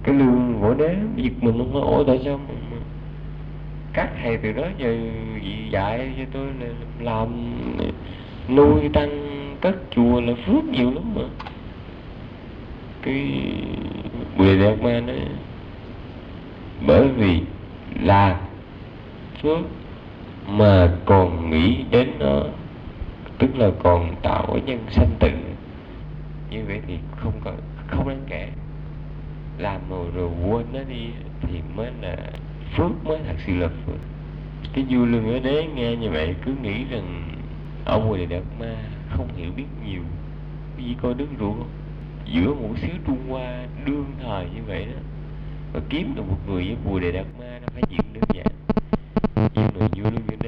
Cái lương võ đế giật mình không, ôi tại sao mà các thầy từ đó giờ dạy cho tôi là làm nuôi tăng cất chùa là phước nhiều lắm mà. Cái Bồ Đề Đạt Ma nói bởi vì làm phước mà còn nghĩ đến nó, tức là còn tạo cái nhân sanh tử, như vậy thì không đáng kể. Làm rồi quên nó đi thì mới là phước, mới thật sự là phước. Cái vua Lương Ở Đế nghe như vậy cứ nghĩ rằng ông Bồ Đề Đạt Ma không hiểu biết nhiều. Vì coi nước ruột không, giữa một xứ Trung Hoa đương thời như vậy đó, và kiếm được một người với Bồ Đề Đạt Ma nó phải chuyện đơn giản. Nhưng mà vua Lương Ở Đế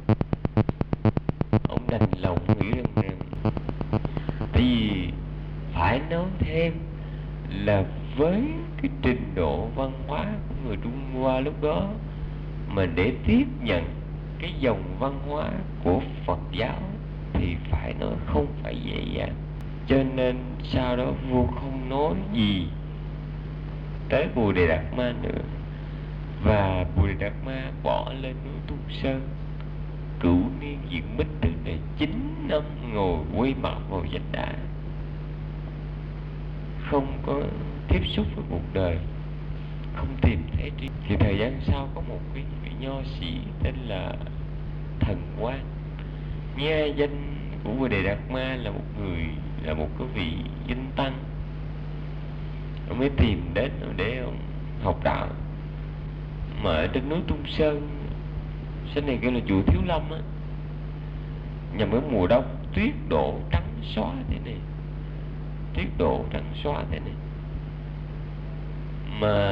ông đành lòng nghĩ rằng tại vì phải nói thêm là với cái trình độ văn hóa của người Trung Hoa lúc đó, mà để tiếp nhận cái dòng văn hóa của Phật giáo thì phải nói không phải dễ dàng. Cho nên sau đó vua không nói gì tới Bồ Đề Đạt Ma nữa, và Bồ Đề Đạt Ma bỏ lên núi Tung Sơn cửu niên diện bích, tức là 9 năm ngồi quay mặt vào vách đá, không có tiếp xúc với cuộc đời, không tìm thấy tri. Thì thời gian sau có một cái nho sĩ tên là Thần Quang, nghe danh của Bồ Đề Đạt Ma là một cái vị danh tăng, ông mới tìm đến để ông học đạo. Mà ở trên núi Tung Sơn, trên này kêu là chùa Thiếu Lâm á, nhằm ở mùa đông tuyết đổ trắng xóa thế này, tuyết đổ trắng xóa thế này, mà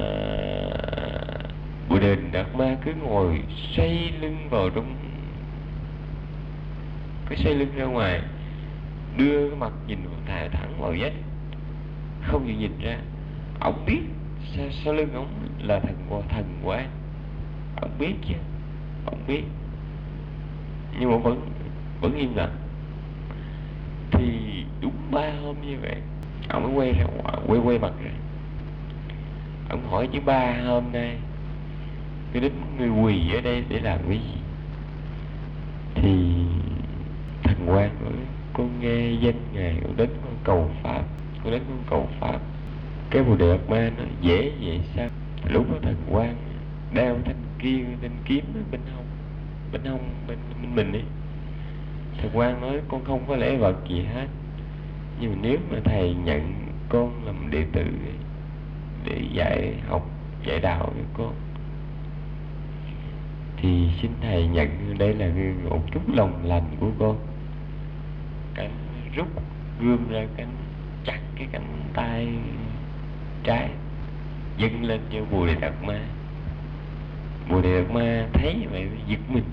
Bồ Đề Đạt Ma cứ ngồi xoay lưng vào trong, cứ xoay lưng ra ngoài, đưa cái mặt nhìn thẳng vào vách, không chịu nhìn ra. Ông biết sau lưng ông là thần Quang, ông biết chứ, ông biết, nhưng mà vẫn im lặng. Thì đúng 3 hôm như vậy, ông mới quay ra ngoài, quay mặt ra, ông hỏi chứ 3 hôm nay tôi đến người quỳ ở đây để làm cái gì? Thì thần Quang nói con nghe danh ngài, con đến con cầu pháp, con đến con cầu pháp. Cái Bồ Đề Đạt Ma nói dễ vậy sao? Lúc đó thần Quang đeo thanh kiếm bên hông bên mình ấy. Thần Quang nói con không có lễ vật gì hết, nhưng mà nếu mà thầy nhận con làm đệ tử để dạy học dạy đạo cho con, thì xin thầy nhận đây là một chút lòng lành của con. Cảnh rút gươm ra, cánh chặt cái cánh tay trái dâng lên cho Bồ Đề Đạt Ma. Bồ Đề Đạt Ma thấy như vậy giật mình,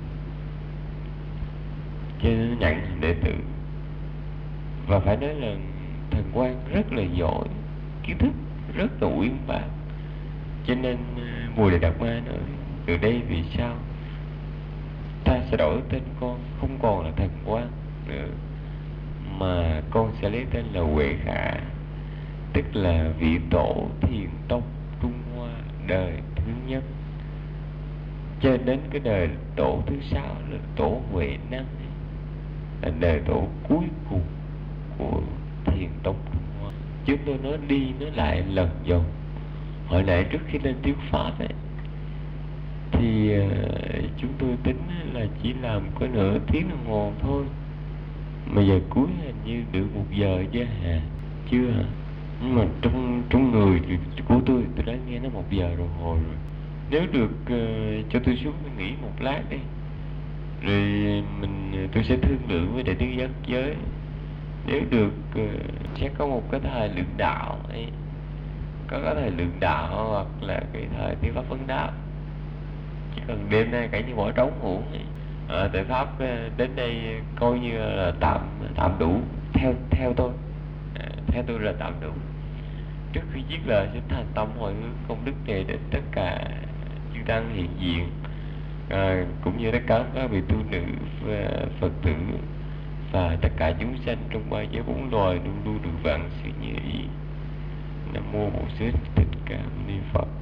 cho nên nhận đệ tử. Và phải nói là thần Quang rất là giỏi, kiến thức rất là uyên bác, cho nên Bồ Đề Đạt Ma nói từ đây vì sao ta sẽ đổi tên con, không còn là thần Quang nữa, mà con sẽ lấy tên là Huệ Khả, tức là vị tổ thiền tông Trung Hoa đời thứ nhất. Cho đến cái đời tổ thứ 6 là tổ Huệ Năng, là đời tổ cuối cùng của thiền tông Trung Hoa. Chúng tôi nói đi nói lại lần dòng. Hồi nãy trước khi lên thuyết pháp ấy, thì chúng tôi tính là chỉ làm có nửa tiếng đồng hồ thôi, mà giờ cuối hình như được 1 giờ chứ hả? Chưa hả? Nhưng mà trong người của tôi đã nghe nó 1 giờ đồng hồ rồi. Nếu được cho tôi xuống tôi nghỉ 1 lát đi, rồi tôi sẽ thương lượng với đại tướng giác giới. Nếu được sẽ có một cái thời lượng đạo ấy, có cái thời lượng đạo hoặc là cái thời thuyết pháp vấn đáp. Chỉ cần đêm nay cả như bỏ trống ngủ tự pháp đến đây coi như là tạm đủ. Theo tôi, theo tôi là tạm đủ. Trước khi viết lời xin thành tâm hồi hướng công đức này đến tất cả chư tăng hiện diện, cũng như tất cả các vị tu nữ và Phật tử và tất cả chúng sanh trong 3 giới 4 loài luôn luôn được vạn sự như ý. Nam mô Bổn Sư Thích Ca Ni Phật.